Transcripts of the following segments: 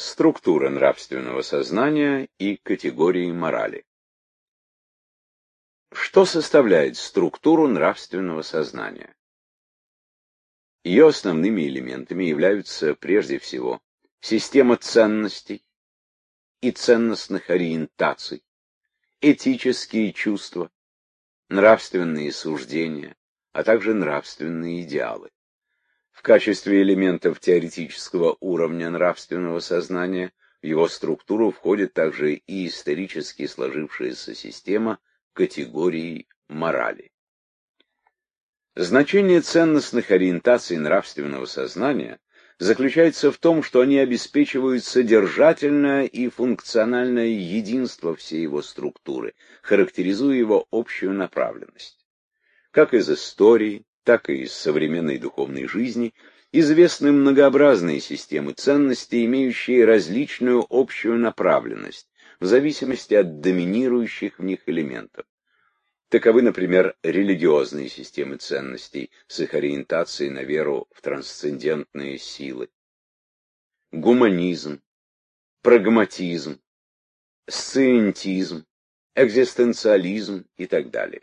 Структура нравственного сознания и категории морали. Что составляет структуру нравственного сознания? Ее основными элементами являются прежде всего система ценностей и ценностных ориентаций, этические чувства, нравственные суждения, а также нравственные идеалы. В качестве элементов теоретического уровня нравственного сознания в его структуру входит также и исторически сложившаяся система категорий морали. Значение ценностных ориентаций нравственного сознания заключается в том, что они обеспечивают содержательное и функциональное единство всей его структуры, характеризуя его общую направленность. Как из истории, так и из современной духовной жизни известны многообразные системы ценностей, имеющие различную общую направленность, в зависимости от доминирующих в них элементов. Таковы, например, религиозные системы ценностей с их ориентацией на веру в трансцендентные силы, гуманизм, прагматизм, сциентизм, экзистенциализм и так далее.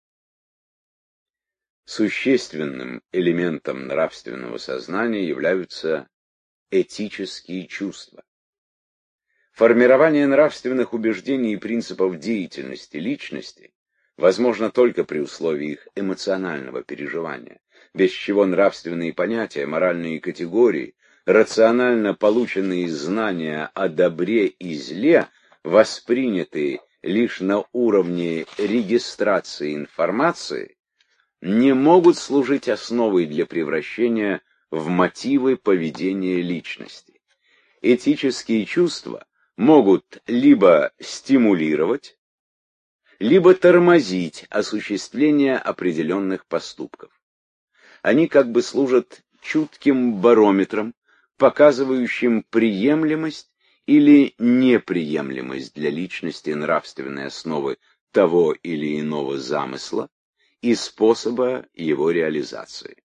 Существенным элементом нравственного сознания являются этические чувства. Формирование нравственных убеждений и принципов деятельности личности возможно только при условии их эмоционального переживания, без чего нравственные понятия, моральные категории, рационально полученные знания о добре и зле, воспринятые лишь на уровне регистрации информации, не могут служить основой для превращения в мотивы поведения личности. Этические чувства могут либо стимулировать, либо тормозить осуществление определенных поступков. Они как бы служат чутким барометром, показывающим приемлемость или неприемлемость для личности нравственной основы того или иного замысла и способа его реализации.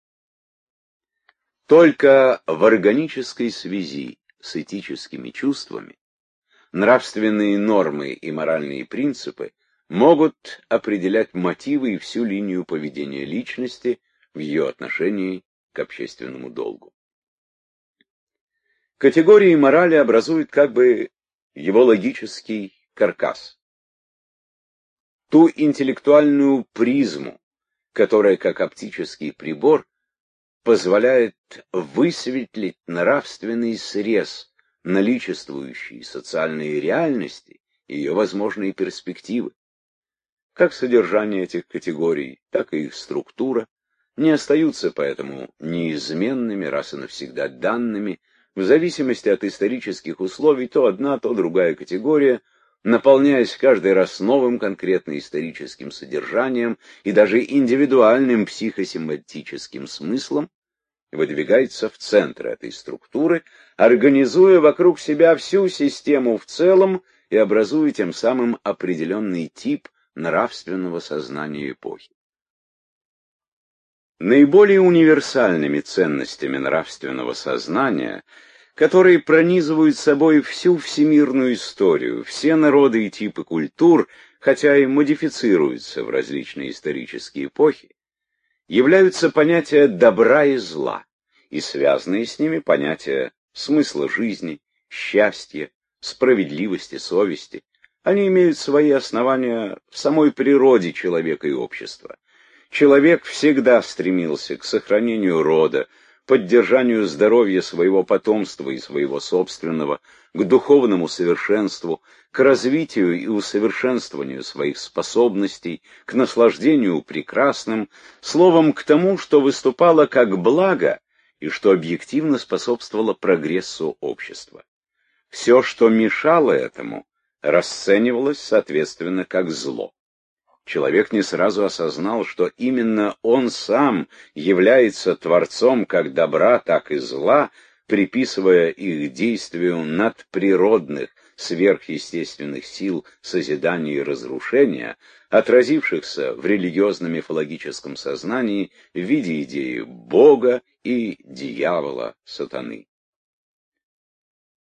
Только в органической связи с этическими чувствами нравственные нормы и моральные принципы могут определять мотивы и всю линию поведения личности в ее отношении к общественному долгу. Категории морали образуют как бы его логический каркас. Ту интеллектуальную призму, которая, как оптический прибор, позволяет высветлить нравственный срез наличествующей социальной реальности и ее возможные перспективы. Как содержание этих категорий, так и их структура не остаются поэтому неизменными, раз и навсегда данными, в зависимости от исторических условий то одна, то другая категория, наполняясь каждый раз новым конкретно историческим содержанием и даже индивидуальным психосемантическим смыслом, выдвигается в центр этой структуры, организуя вокруг себя всю систему в целом и образуя тем самым определенный тип нравственного сознания эпохи. Наиболее универсальными ценностями нравственного сознания, которые пронизывают собой всю всемирную историю, все народы и типы культур, хотя и модифицируются в различные исторические эпохи, являются понятия добра и зла, и связанные с ними понятия смысла жизни, счастья, справедливости, совести. Они имеют свои основания в самой природе человека и общества. Человек всегда стремился к сохранению рода, поддержанию здоровья своего потомства и своего собственного, к духовному совершенству, к развитию и усовершенствованию своих способностей, к наслаждению прекрасным, словом, к тому, что выступало как благо и что объективно способствовало прогрессу общества. Все, что мешало этому, расценивалось, соответственно, как зло. Человек не сразу осознал, что именно он сам является творцом как добра, так и зла, приписывая их действию надприродных, сверхъестественных сил созидания и разрушения, отразившихся в религиозно-мифологическом сознании в виде идеи Бога и дьявола, сатаны.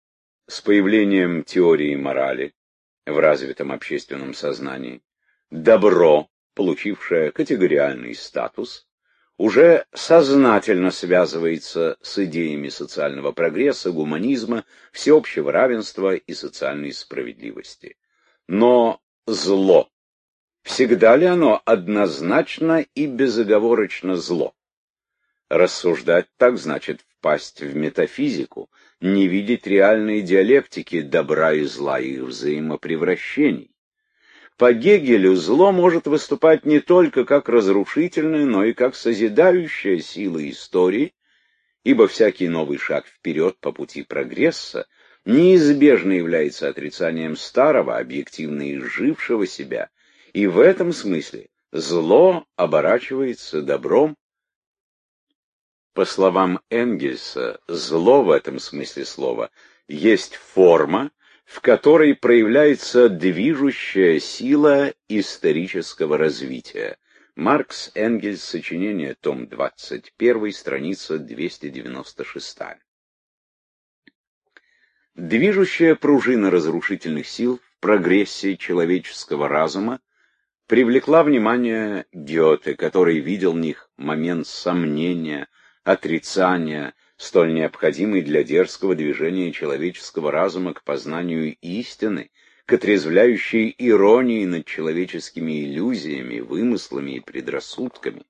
С появлением теории морали в развитом общественном сознании добро, получившее категориальный статус, уже сознательно связывается с идеями социального прогресса, гуманизма, всеобщего равенства и социальной справедливости. Но зло, всегда ли оно однозначно и безоговорочно зло? Рассуждать так значит впасть в метафизику, не видеть реальной диалектики добра и зла, их взаимопревращений. По Гегелю зло может выступать не только как разрушительная, но и как созидающая сила истории, ибо всякий новый шаг вперед по пути прогресса неизбежно является отрицанием старого, объективно изжившего себя, и в этом смысле зло оборачивается добром. По словам Энгельса, зло в этом смысле слова есть форма, в которой проявляется движущая сила исторического развития. Маркс, Энгельс, сочинение, том 21, страница 296. Движущая пружина разрушительных сил в прогрессе человеческого разума привлекла внимание Гёте, который видел в них момент сомнения, отрицания, столь необходимый для дерзкого движения человеческого разума к познанию истины, к отрезвляющей иронии над человеческими иллюзиями, вымыслами и предрассудками.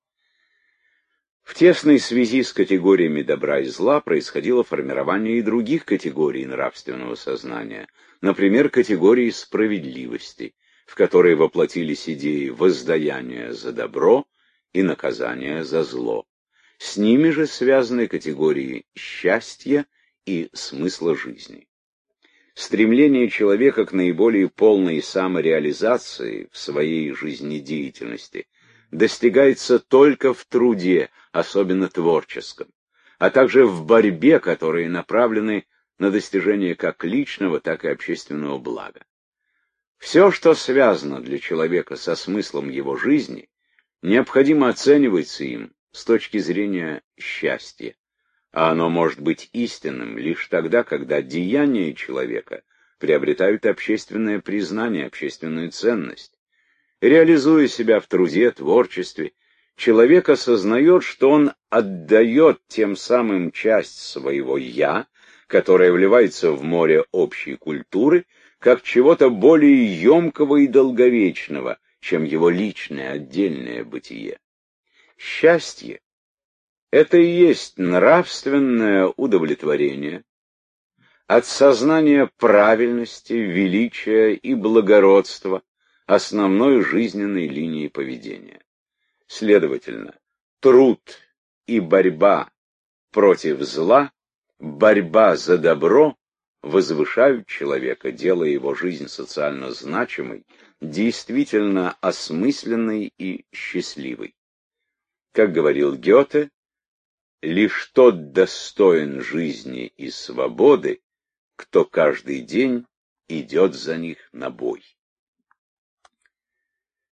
В тесной связи с категориями добра и зла происходило формирование и других категорий нравственного сознания, например, категории справедливости, в которой воплотились идеи воздаяния за добро и наказания за зло. С ними же связаны категории счастья и смысла жизни. Стремление человека к наиболее полной самореализации в своей жизнедеятельности достигается только в труде, особенно творческом, а также в борьбе, которые направлены на достижение как личного, так и общественного блага. Все, что связано для человека со смыслом его жизни, необходимо оценивается им с точки зрения счастья, а оно может быть истинным лишь тогда, когда деяния человека приобретают общественное признание, общественную ценность. Реализуя себя в труде, творчестве, человек осознает, что он отдает тем самым часть своего «я», которая вливается в море общей культуры, как чего-то более емкого и долговечного, чем его личное отдельное бытие. Счастье — это и есть нравственное удовлетворение от сознания правильности, величия и благородства основной жизненной линии поведения. Следовательно, труд и борьба против зла, борьба за добро возвышают человека, делая его жизнь социально значимой, действительно осмысленной и счастливой. Как говорил Гёте, лишь тот достоин жизни и свободы, кто каждый день идет за них на бой.